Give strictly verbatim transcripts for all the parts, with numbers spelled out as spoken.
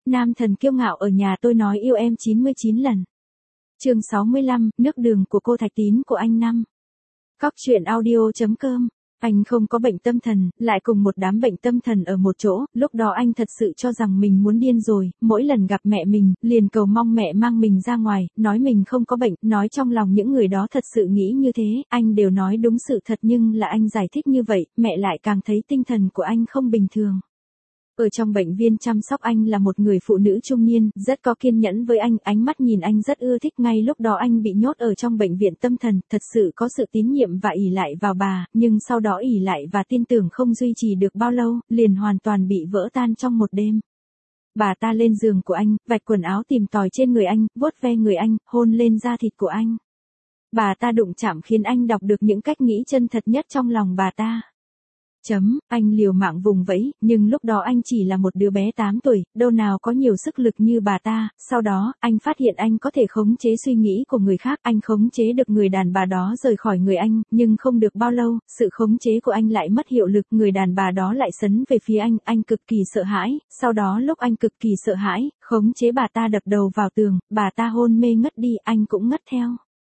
Nam thần kiêu ngạo ở nhà tôi nói yêu em chín mươi chín lần. Chương sáu mươi lăm, nước đường của cô Thạch Tín của anh năm. Cóc truyện audio chấm com. Anh không có bệnh tâm thần, lại cùng một đám bệnh tâm thần ở một chỗ, lúc đó anh thật sự cho rằng mình muốn điên rồi, mỗi lần gặp mẹ mình, liền cầu mong mẹ mang mình ra ngoài, nói mình không có bệnh, nói trong lòng những người đó thật sự nghĩ như thế, anh đều nói đúng sự thật nhưng là anh giải thích như vậy, mẹ lại càng thấy tinh thần của anh không bình thường. Ở trong bệnh viên chăm sóc anh là một người phụ nữ trung niên, rất có kiên nhẫn với anh, ánh mắt nhìn anh rất ưa thích. Ngay lúc đó anh bị nhốt ở trong bệnh viện tâm thần, thật sự có sự tín nhiệm và ỷ lại vào bà, nhưng sau đó ỷ lại và tin tưởng không duy trì được bao lâu, liền hoàn toàn bị vỡ tan trong một đêm. Bà ta lên giường của anh, vạch quần áo tìm tòi trên người anh, vuốt ve người anh, hôn lên da thịt của anh. Bà ta đụng chạm khiến anh đọc được những cách nghĩ chân thật nhất trong lòng bà ta. Chấm, anh liều mạng vùng vẫy, nhưng lúc đó anh chỉ là một đứa bé tám tuổi, đâu nào có nhiều sức lực như bà ta. Sau đó, anh phát hiện anh có thể khống chế suy nghĩ của người khác, anh khống chế được người đàn bà đó rời khỏi người anh, nhưng không được bao lâu, sự khống chế của anh lại mất hiệu lực, người đàn bà đó lại sấn về phía anh, anh cực kỳ sợ hãi, sau đó lúc anh cực kỳ sợ hãi, khống chế bà ta đập đầu vào tường, bà ta hôn mê ngất đi, anh cũng ngất theo.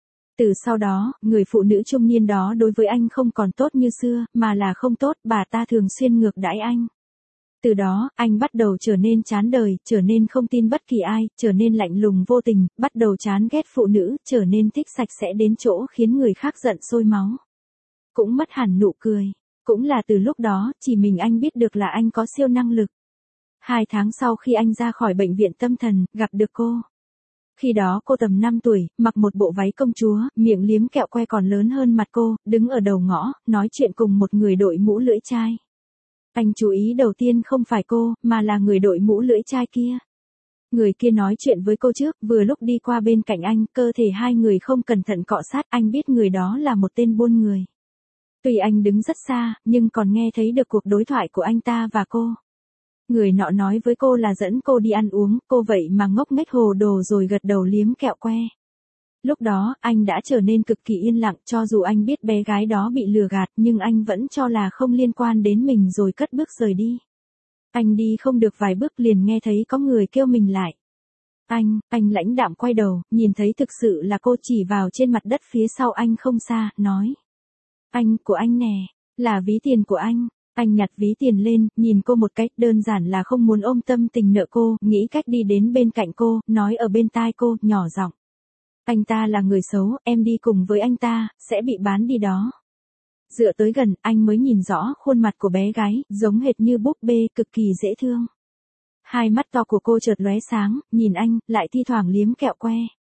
Từ sau đó, người phụ nữ trung niên đó đối với anh không còn tốt như xưa, mà là không tốt, bà ta thường xuyên ngược đãi anh. Từ đó, anh bắt đầu trở nên chán đời, trở nên không tin bất kỳ ai, trở nên lạnh lùng vô tình, bắt đầu chán ghét phụ nữ, trở nên thích sạch sẽ đến chỗ khiến người khác giận sôi máu. Cũng mất hẳn nụ cười. Cũng là từ lúc đó, chỉ mình anh biết được là anh có siêu năng lực. Hai tháng sau khi anh ra khỏi bệnh viện tâm thần, gặp được cô. Khi đó cô tầm năm tuổi, mặc một bộ váy công chúa, miệng liếm kẹo que còn lớn hơn mặt cô, đứng ở đầu ngõ, nói chuyện cùng một người đội mũ lưỡi chai. Anh chú ý đầu tiên không phải cô, mà là người đội mũ lưỡi chai kia. Người kia nói chuyện với cô trước, vừa lúc đi qua bên cạnh anh, cơ thể hai người không cẩn thận cọ sát, anh biết người đó là một tên buôn người. Tuy anh đứng rất xa, nhưng còn nghe thấy được cuộc đối thoại của anh ta và cô. Người nọ nói với cô là dẫn cô đi ăn uống, cô vậy mà ngốc nghếch hồ đồ rồi gật đầu liếm kẹo que. Lúc đó, anh đã trở nên cực kỳ yên lặng, cho dù anh biết bé gái đó bị lừa gạt, nhưng anh vẫn cho là không liên quan đến mình rồi cất bước rời đi. Anh đi không được vài bước liền nghe thấy có người kêu mình lại. Anh, anh lãnh đạm quay đầu, nhìn thấy thực sự là cô chỉ vào trên mặt đất phía sau anh không xa, nói. Anh, của anh nè, là ví tiền của anh. Anh nhặt ví tiền lên, nhìn cô một cách đơn giản là không muốn ôm tâm tình nợ cô, nghĩ cách đi đến bên cạnh cô, nói ở bên tai cô, nhỏ giọng. Anh ta là người xấu, em đi cùng với anh ta, sẽ bị bán đi đó. Dựa tới gần, anh mới nhìn rõ khuôn mặt của bé gái, giống hệt như búp bê, cực kỳ dễ thương. Hai mắt to của cô chợt lóe sáng, nhìn anh, lại thi thoảng liếm kẹo que.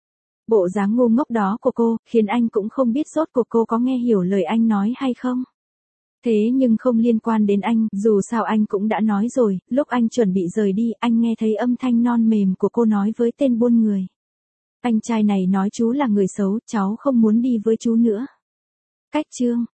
Bộ dáng ngu ngốc đó của cô, khiến anh cũng không biết rốt cuộc cô có nghe hiểu lời anh nói hay không. Thế nhưng không liên quan đến anh, dù sao anh cũng đã nói rồi, lúc anh chuẩn bị rời đi, anh nghe thấy âm thanh non mềm của cô nói với tên buôn người. Anh trai này nói chú là người xấu, cháu không muốn đi với chú nữa. Cách chương.